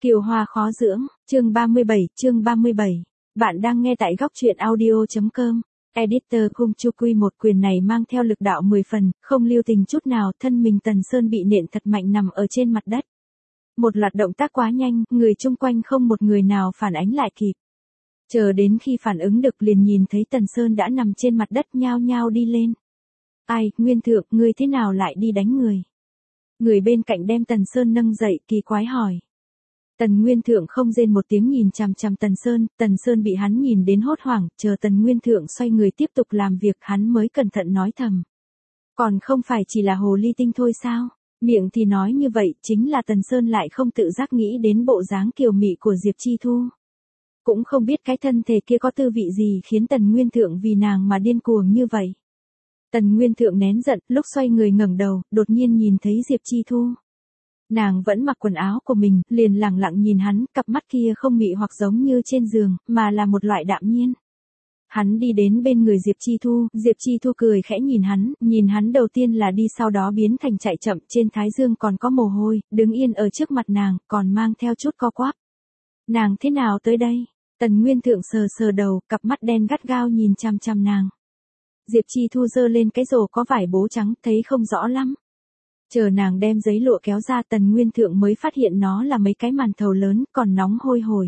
Kiều Hoa khó dưỡng, chương 37. Bạn đang nghe tại góc truyện audio.com. Editor Cung Chu Quy một quyền này mang theo lực đạo 10 phần, không lưu tình chút nào, thân mình Tần Sơn bị nện thật mạnh nằm ở trên mặt đất. Một loạt động tác quá nhanh, người chung quanh không một người nào phản ánh lại kịp. Chờ đến khi phản ứng được liền nhìn thấy Tần Sơn đã nằm trên mặt đất nhao nhao đi lên. Ai, Nguyên Thượng, ngươi thế nào lại đi đánh người? Người bên cạnh đem Tần Sơn nâng dậy, kỳ quái hỏi. Tần Nguyên Thượng không rên một tiếng nhìn chằm chằm Tần Sơn bị hắn nhìn đến hốt hoảng, chờ Tần Nguyên Thượng xoay người tiếp tục làm việc hắn mới cẩn thận nói thầm. Còn không phải chỉ là hồ ly tinh thôi sao? Miệng thì nói như vậy, chính là Tần Sơn lại không tự giác nghĩ đến bộ dáng kiều mị của Diệp Chi Thu. Cũng không biết cái thân thể kia có tư vị gì khiến Tần Nguyên Thượng vì nàng mà điên cuồng như vậy. Tần Nguyên Thượng nén giận, lúc xoay người ngẩng đầu, đột nhiên nhìn thấy Diệp Chi Thu. Nàng vẫn mặc quần áo của mình, liền lẳng lặng nhìn hắn, cặp mắt kia không mị hoặc giống như trên giường, mà là một loại đạm nhiên. Hắn đi đến bên người Diệp Chi Thu cười khẽ nhìn hắn đầu tiên là đi sau đó biến thành chạy chậm, trên thái dương còn có mồ hôi, đứng yên ở trước mặt nàng, còn mang theo chút co quắp. Nàng thế nào tới đây? Tần Nguyên Thượng sờ đầu, cặp mắt đen gắt gao nhìn chằm chằm nàng. Diệp Chi Thu giơ lên cái rổ có vải bố trắng, thấy không rõ lắm. Chờ nàng đem giấy lụa kéo ra, Tần Nguyên Thượng mới phát hiện nó là mấy cái màn thầu lớn, còn nóng hôi hổi.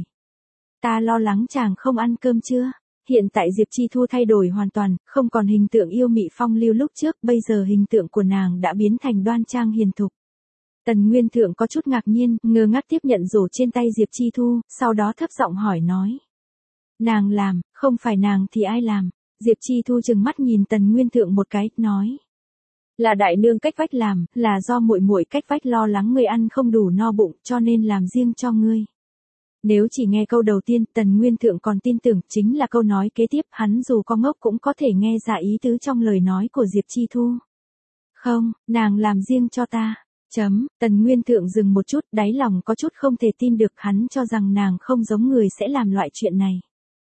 Ta lo lắng chàng không ăn cơm chưa? Hiện tại Diệp Chi Thu thay đổi hoàn toàn, không còn hình tượng yêu mị phong lưu lúc trước, bây giờ hình tượng của nàng đã biến thành đoan trang hiền thục. Tần Nguyên Thượng có chút ngạc nhiên, ngơ ngác tiếp nhận rổ trên tay Diệp Chi Thu, sau đó thấp giọng hỏi nói. Nàng làm, không phải nàng thì ai làm? Diệp Chi Thu trừng mắt nhìn Tần Nguyên Thượng một cái, nói. Là đại nương cách vách làm, là do muội muội cách vách lo lắng ngươi ăn không đủ no bụng, cho nên làm riêng cho ngươi. Nếu chỉ nghe câu đầu tiên, Tần Nguyên Thượng còn tin tưởng, chính là câu nói kế tiếp, hắn dù có ngốc cũng có thể nghe ra ý tứ trong lời nói của Diệp Chi Thu. Không, nàng làm riêng cho ta. Tần Nguyên Thượng dừng một chút, đáy lòng có chút không thể tin được, hắn cho rằng nàng không giống người sẽ làm loại chuyện này.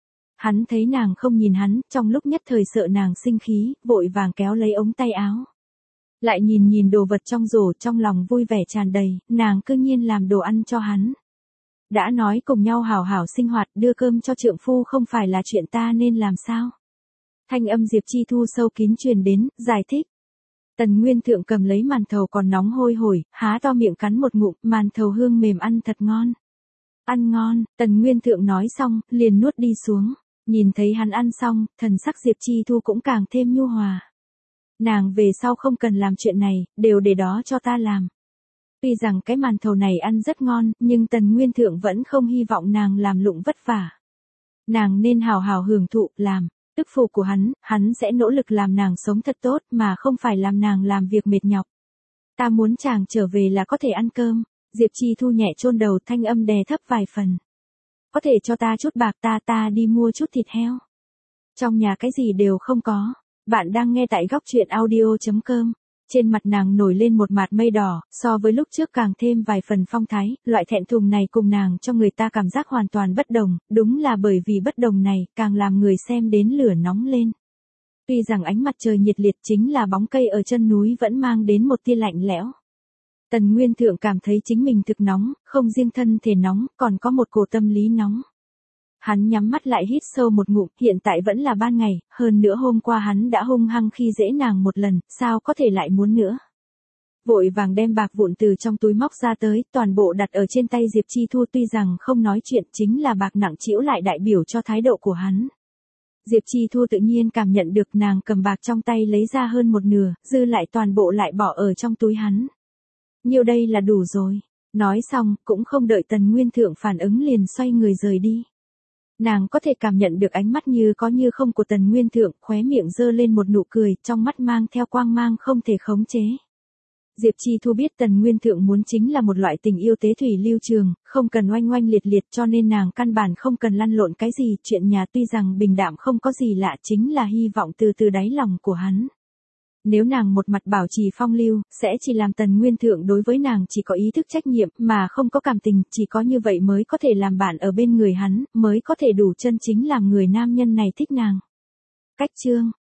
Hắn thấy nàng không nhìn hắn, trong lúc nhất thời sợ nàng sinh khí, vội vàng kéo lấy ống tay áo. Lại nhìn đồ vật trong rổ, trong lòng vui vẻ tràn đầy, nàng cư nhiên làm đồ ăn cho hắn. Đã nói cùng nhau hảo hảo sinh hoạt, đưa cơm cho trượng phu không phải là chuyện ta nên làm sao? Thanh âm Diệp Chi Thu sâu kín truyền đến, giải thích. Tần Nguyên Thượng cầm lấy màn thầu còn nóng hôi hổi, há to miệng cắn một ngụm, màn thầu hương mềm ăn thật ngon. Ăn ngon, Tần Nguyên Thượng nói xong, liền nuốt đi xuống. Nhìn thấy hắn ăn xong, thần sắc Diệp Chi Thu cũng càng thêm nhu hòa. Nàng về sau không cần làm chuyện này, đều để đó cho ta làm. Tuy rằng cái màn thầu này ăn rất ngon, nhưng Tần Nguyên Thượng vẫn không hy vọng nàng làm lụng vất vả. Nàng nên hào hào hưởng thụ, làm. Tức phụ của hắn sẽ nỗ lực làm nàng sống thật tốt, mà không phải làm nàng làm việc mệt nhọc. Ta muốn chàng trở về là có thể ăn cơm. Diệp Chi Thu nhẹ chôn đầu, thanh âm đè thấp vài phần. Có thể cho ta chút bạc, ta đi mua chút thịt heo. Trong nhà cái gì đều không có. Bạn đang nghe tại góc truyện audio.com. Trên mặt nàng nổi lên một mạt mây đỏ, so với lúc trước càng thêm vài phần phong thái, loại thẹn thùng này cùng nàng cho người ta cảm giác hoàn toàn bất đồng, đúng là bởi vì bất đồng này, càng làm người xem đến lửa nóng lên. Tuy rằng ánh mặt trời nhiệt liệt, chính là bóng cây ở chân núi vẫn mang đến một tia lạnh lẽo. Tần Nguyên Thượng cảm thấy chính mình thực nóng, không riêng thân thể nóng, còn có một cổ tâm lý nóng. Hắn nhắm mắt lại hít sâu một ngụm, hiện tại vẫn là ban ngày, hơn nữa hôm qua hắn đã hung hăng khi dễ nàng một lần, sao có thể lại muốn nữa. Vội vàng đem bạc vụn từ trong túi móc ra tới, toàn bộ đặt ở trên tay Diệp Chi Thu, tuy rằng không nói chuyện, chính là bạc nặng trĩu lại đại biểu cho thái độ của hắn. Diệp Chi Thu tự nhiên cảm nhận được, nàng cầm bạc trong tay lấy ra hơn một nửa, dư lại toàn bộ lại bỏ ở trong túi hắn. Nhiêu đây là đủ rồi. Nói xong, cũng không đợi Tần Nguyên Thượng phản ứng liền xoay người rời đi. Nàng có thể cảm nhận được ánh mắt như có như không của Tần Nguyên Thượng, khóe miệng giơ lên một nụ cười, trong mắt mang theo quang mang không thể khống chế. Diệp Chi Thu biết Tần Nguyên Thượng muốn chính là một loại tình yêu tế thủy lưu trường, không cần oanh oanh liệt liệt, cho nên nàng căn bản không cần lăn lộn cái gì, chuyện nhà tuy rằng bình đạm không có gì lạ, chính là hy vọng từ đáy lòng của hắn. Nếu nàng một mặt bảo trì phong lưu, sẽ chỉ làm Tần Nguyên Thượng đối với nàng chỉ có ý thức trách nhiệm, mà không có cảm tình, chỉ có như vậy mới có thể làm bạn ở bên người hắn, mới có thể đủ chân chính làm người nam nhân này thích nàng. Cách chương